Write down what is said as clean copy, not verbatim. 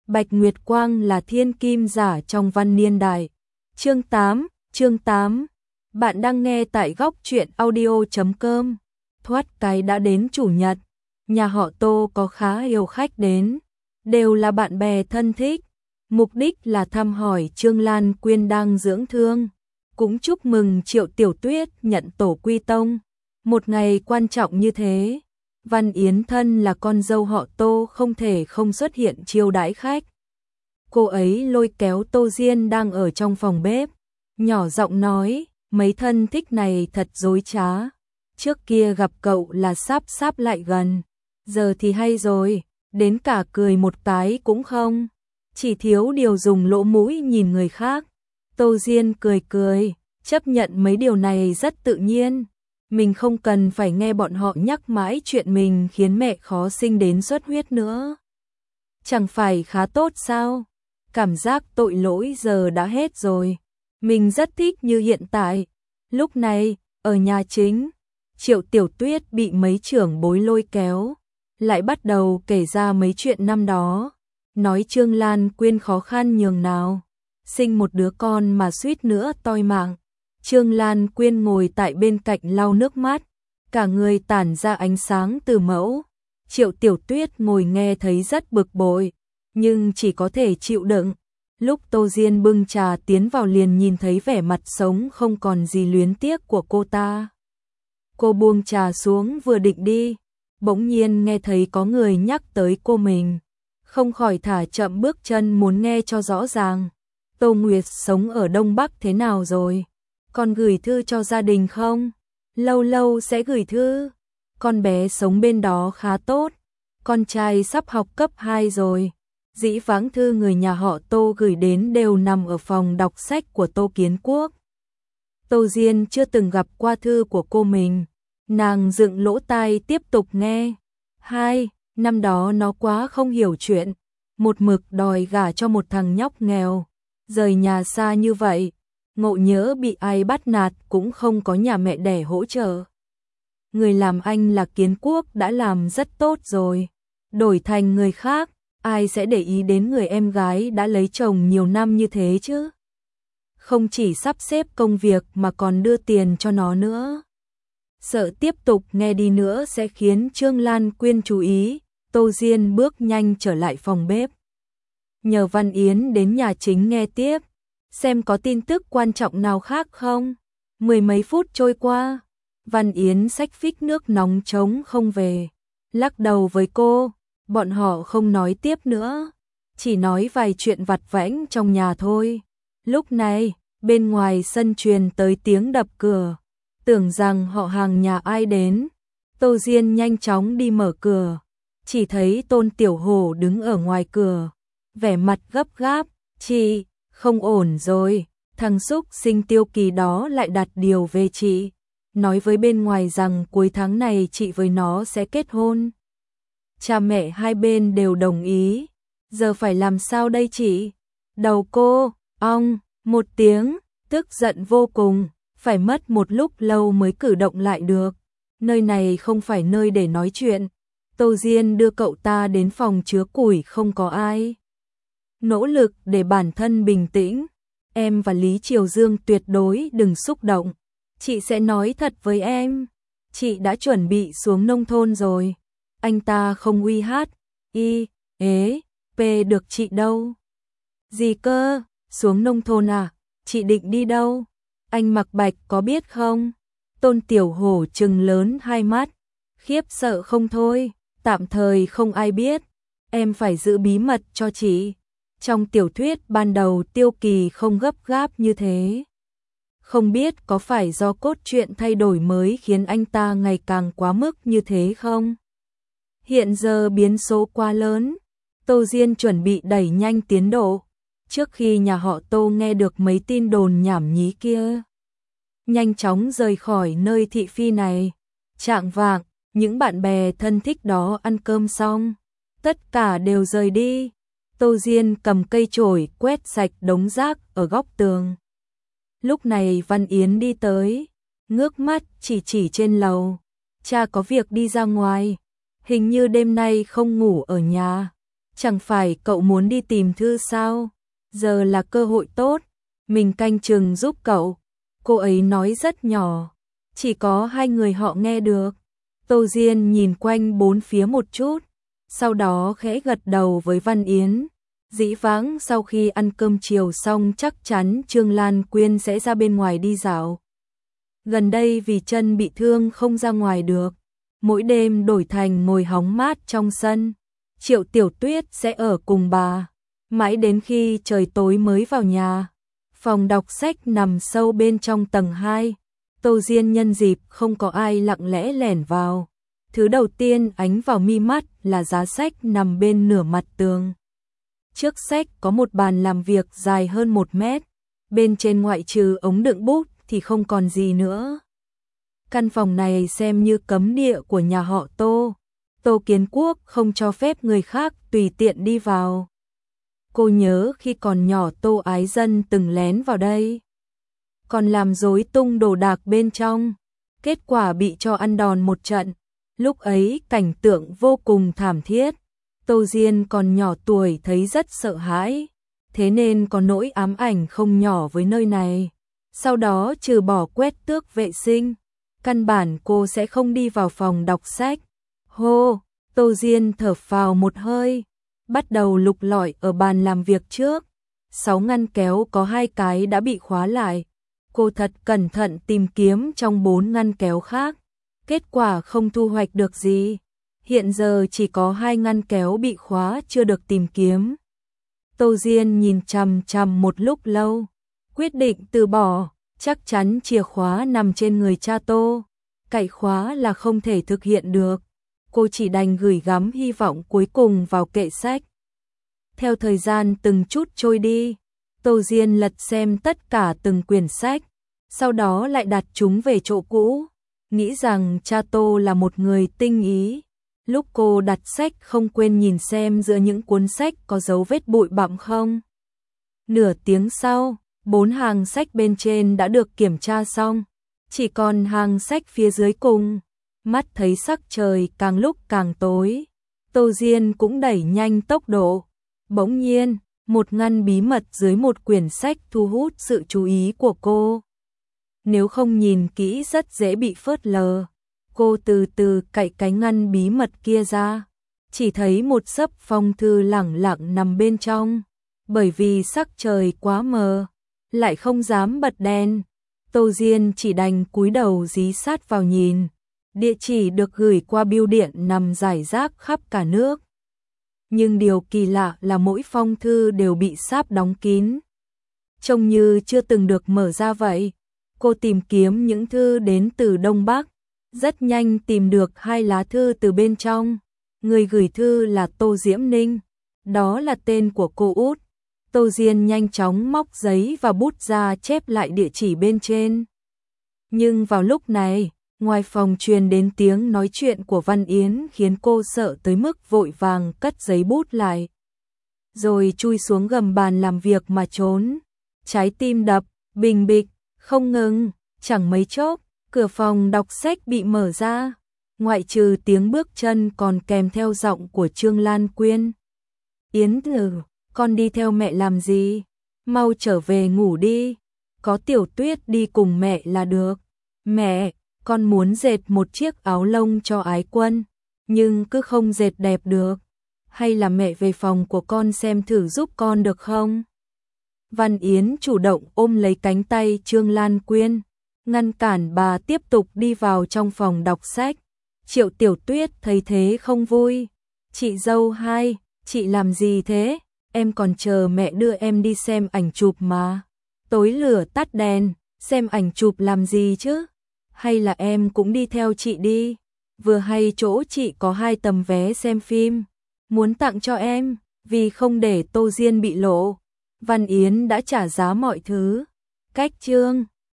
Bạch Nguyệt Quang là thiên kim giả trong văn niên đại. Chương 8. Bạn đang nghe tại góc truyện audio.com. Thoát cái đã đến chủ nhật, nhà họ Tô có khá nhiều khách đến, đều là bạn bè thân thích. Mục đích là thăm hỏi Trương Lan Quyên đang dưỡng thương, cũng chúc mừng Triệu Tiểu Tuyết nhận tổ quy tông. Một ngày quan trọng như thế, Văn Yến thân là con dâu họ Tô không thể không xuất hiện chiêu đãi khách. Cô ấy lôi kéo Tô Diên đang ở trong phòng bếp, nhỏ giọng nói, mấy thân thích này thật dối trá. Trước kia gặp cậu là sáp lại gần, giờ thì hay rồi, đến cả cười một cái cũng không. Chỉ thiếu điều dùng lỗ mũi nhìn người khác. Tô Diên cười, chấp nhận mấy điều này rất tự nhiên. Mình không cần phải nghe bọn họ nhắc mãi chuyện mình khiến mẹ khó sinh đến xuất huyết nữa. Chẳng phải khá tốt sao? Cảm giác tội lỗi giờ đã hết rồi. Mình rất thích như hiện tại. Lúc này, ở nhà chính, Triệu Tiểu Tuyết bị mấy trưởng bối lôi kéo, lại bắt đầu kể ra mấy chuyện năm đó. Nói Trương Lan Quyên khó khăn nhường nào, sinh một đứa con mà suýt nữa toi mạng. Trương Lan Quyên ngồi tại bên cạnh lau nước mắt, cả người tản ra ánh sáng từ mẫu. Triệu Tiểu Tuyết ngồi nghe thấy rất bực bội, nhưng chỉ có thể chịu đựng. Lúc Tô Diên bưng trà tiến vào liền nhìn thấy vẻ mặt sống không còn gì luyến tiếc của cô ta. Cô buông trà xuống vừa định đi, bỗng nhiên nghe thấy có người nhắc tới cô mình, không khỏi thả chậm bước chân muốn nghe cho rõ ràng. Tô Nguyệt sống ở Đông Bắc thế nào rồi? Con gửi thư cho gia đình không? Lâu lâu sẽ gửi thư. Con bé sống bên đó khá tốt, con trai sắp học cấp 2 rồi. Dĩ vãng thư người nhà họ Tô gửi đến đều nằm ở phòng đọc sách của Tô Kiến Quốc. Tô Diên chưa từng gặp qua thư của cô mình, nàng dựng lỗ tai tiếp tục nghe. Năm đó nó quá không hiểu chuyện, một mực đòi gả cho một thằng nhóc nghèo, rời nhà xa như vậy, ngộ nhỡ bị ai bắt nạt cũng không có nhà mẹ đẻ hỗ trợ. Người làm anh là Kiến Quốc đã làm rất tốt rồi, đổi thành người khác, ai sẽ để ý đến người em gái đã lấy chồng nhiều năm như thế chứ? Không chỉ sắp xếp công việc mà còn đưa tiền cho nó nữa. Sợ tiếp tục nghe đi nữa sẽ khiến Trương Lan Quyên chú ý, Tô Diên bước nhanh trở lại phòng bếp. Nhờ Văn Yến đến nhà chính nghe tiếp, xem có tin tức quan trọng nào khác không. Mười mấy phút trôi qua, Văn Yến xách phích nước nóng trống không về, lắc đầu với cô, bọn họ không nói tiếp nữa, chỉ nói vài chuyện vặt vãnh trong nhà thôi. Lúc này, bên ngoài sân truyền tới tiếng đập cửa, tưởng rằng họ hàng nhà ai đến. Tô Diên nhanh chóng đi mở cửa, chỉ thấy Tôn Tiểu Hổ đứng ở ngoài cửa, vẻ mặt gấp gáp, chị, không ổn rồi, thằng xúc sinh Tiêu Kỳ đó lại đặt điều về chị, nói với bên ngoài rằng cuối tháng này chị với nó sẽ kết hôn. Cha mẹ hai bên đều đồng ý, giờ phải làm sao đây chị? Đầu cô, ong, một tiếng, tức giận vô cùng, phải mất một lúc lâu mới cử động lại được. Nơi này không phải nơi để nói chuyện. Tô Diên đưa cậu ta đến phòng chứa củi không có ai. Nỗ lực để bản thân bình tĩnh. Em và Lý Triều Dương tuyệt đối đừng xúc động. Chị sẽ nói thật với em. Chị đã chuẩn bị xuống nông thôn rồi. Anh ta không uy hát, p được chị đâu. Gì cơ, xuống nông thôn à? Chị định đi đâu? Anh Mặc Bạch có biết không? Tôn Tiểu Hổ trừng lớn hai mắt, khiếp sợ không thôi, tạm thời không ai biết, em phải giữ bí mật cho chị. Trong tiểu thuyết ban đầu Tiêu Kỳ không gấp gáp như thế. Không biết có phải do cốt truyện thay đổi mới khiến anh ta ngày càng quá mức như thế không? Hiện giờ biến số quá lớn, Tô Diên chuẩn bị đẩy nhanh tiến độ, trước khi nhà họ Tô nghe được mấy tin đồn nhảm nhí kia. Nhanh chóng rời khỏi nơi thị phi này. Chạng vạng, những bạn bè thân thích đó ăn cơm xong, tất cả đều rời đi. Tô Diên cầm cây chổi quét sạch đống rác ở góc tường. Lúc này Văn Yến đi tới, ngước mắt chỉ trên lầu. Cha có việc đi ra ngoài, hình như đêm nay không ngủ ở nhà. chẳng phải cậu muốn đi tìm Thư sao? Giờ là cơ hội tốt, mình canh chừng giúp cậu. Cô ấy nói rất nhỏ, chỉ có hai người họ nghe được. Tô Diên nhìn quanh bốn phía một chút, sau đó khẽ gật đầu với Văn Yến. Dĩ vãng sau khi ăn cơm chiều xong chắc chắn Trương Lan Quyên sẽ ra bên ngoài đi dạo. Gần đây vì chân bị thương không ra ngoài được, mỗi đêm đổi thành ngồi hóng mát trong sân. Triệu Tiểu Tuyết sẽ ở cùng bà, mãi đến khi trời tối mới vào nhà. Phòng đọc sách nằm sâu bên trong tầng 2. Tô Diên nhân dịp không có ai lặng lẽ lẻn vào. Thứ đầu tiên ánh vào mi mắt là giá sách nằm bên nửa mặt tường. Trước sách có một bàn làm việc dài hơn 1 mét, bên trên ngoại trừ ống đựng bút thì không còn gì nữa. Căn phòng này xem như cấm địa của nhà họ Tô. Tô Kiến Quốc không cho phép người khác tùy tiện đi vào. Cô nhớ khi còn nhỏ Tô Ái Dân từng lén vào đây, còn làm rối tung đồ đạc bên trong, kết quả bị cho ăn đòn một trận. Lúc ấy cảnh tượng vô cùng thảm thiết. Tô Diên còn nhỏ tuổi thấy rất sợ hãi, thế nên có nỗi ám ảnh không nhỏ với nơi này. Sau đó trừ bỏ quét tước vệ sinh, căn bản cô sẽ không đi vào phòng đọc sách. Hô, Tô Diên thở phào một hơi, bắt đầu lục lọi ở bàn làm việc trước. 6 ngăn kéo có 2 cái đã bị khóa lại. Cô thật cẩn thận tìm kiếm trong 4 ngăn kéo khác, kết quả không thu hoạch được gì. Hiện giờ chỉ có 2 ngăn kéo bị khóa chưa được tìm kiếm. Tô Diên nhìn chằm chằm một lúc lâu, quyết định từ bỏ, chắc chắn chìa khóa nằm trên người cha Tô, cậy khóa là không thể thực hiện được. Cô chỉ đành gửi gắm hy vọng cuối cùng vào kệ sách. Theo thời gian từng chút trôi đi, Tô Diên lật xem tất cả từng quyển sách, sau đó lại đặt chúng về chỗ cũ, nghĩ rằng cha Tô là một người tinh ý. Lúc cô đặt sách không quên nhìn xem giữa những cuốn sách có dấu vết bụi bặm không. Nửa tiếng sau, 4 hàng sách bên trên đã được kiểm tra xong, chỉ còn hàng sách phía dưới cùng. Mắt thấy sắc trời càng lúc càng tối, Tô Diên cũng đẩy nhanh tốc độ. Bỗng nhiên, một ngăn bí mật dưới một quyển sách thu hút sự chú ý của cô. Nếu không nhìn kỹ rất dễ bị phớt lờ. Cô từ từ cạy cái ngăn bí mật kia ra, chỉ thấy một xấp phong thư lẳng lặng nằm bên trong. Bởi vì sắc trời quá mờ, lại không dám bật đèn, Tô Diên chỉ đành cúi đầu dí sát vào nhìn. Địa chỉ được gửi qua bưu điện nằm rải rác khắp cả nước. Nhưng điều kỳ lạ là mỗi phong thư đều bị sáp đóng kín, trông như chưa từng được mở ra vậy. Cô tìm kiếm những thư đến từ Đông Bắc, rất nhanh tìm được 2 lá thư từ bên trong. Người gửi thư là Tô Diễm Ninh, đó là tên của cô út. Tô Diên nhanh chóng móc giấy và bút ra chép lại địa chỉ bên trên. Nhưng vào lúc này, ngoài phòng truyền đến tiếng nói chuyện của Văn Yến khiến cô sợ tới mức vội vàng cất giấy bút lại, rồi chui xuống gầm bàn làm việc mà trốn. Trái tim đập bình bịch không ngừng, chẳng mấy chốc, cửa phòng đọc sách bị mở ra, ngoại trừ tiếng bước chân còn kèm theo giọng của Trương Lan Quyên. Yến Tử, con đi theo mẹ làm gì? Mau trở về ngủ đi, có Tiểu Tuyết đi cùng mẹ là được. Mẹ, con muốn dệt một chiếc áo lông cho Ái Quân, nhưng cứ không dệt đẹp được. Hay là mẹ về phòng của con xem thử giúp con được không? Văn Yến chủ động ôm lấy cánh tay Trương Lan Quyên, ngăn cản bà tiếp tục đi vào trong phòng đọc sách. Triệu Tiểu Tuyết thấy thế không vui. Chị dâu hai, chị làm gì thế? Em còn chờ mẹ đưa em đi xem ảnh chụp mà. Tối lửa tắt đèn, xem ảnh chụp làm gì chứ? Hay là em cũng đi theo chị đi? Vừa hay chỗ chị có 2 tấm vé xem phim, muốn tặng cho em, vì không để Tô Diên bị lộ. Văn Yến đã trả giá mọi thứ. Cách chương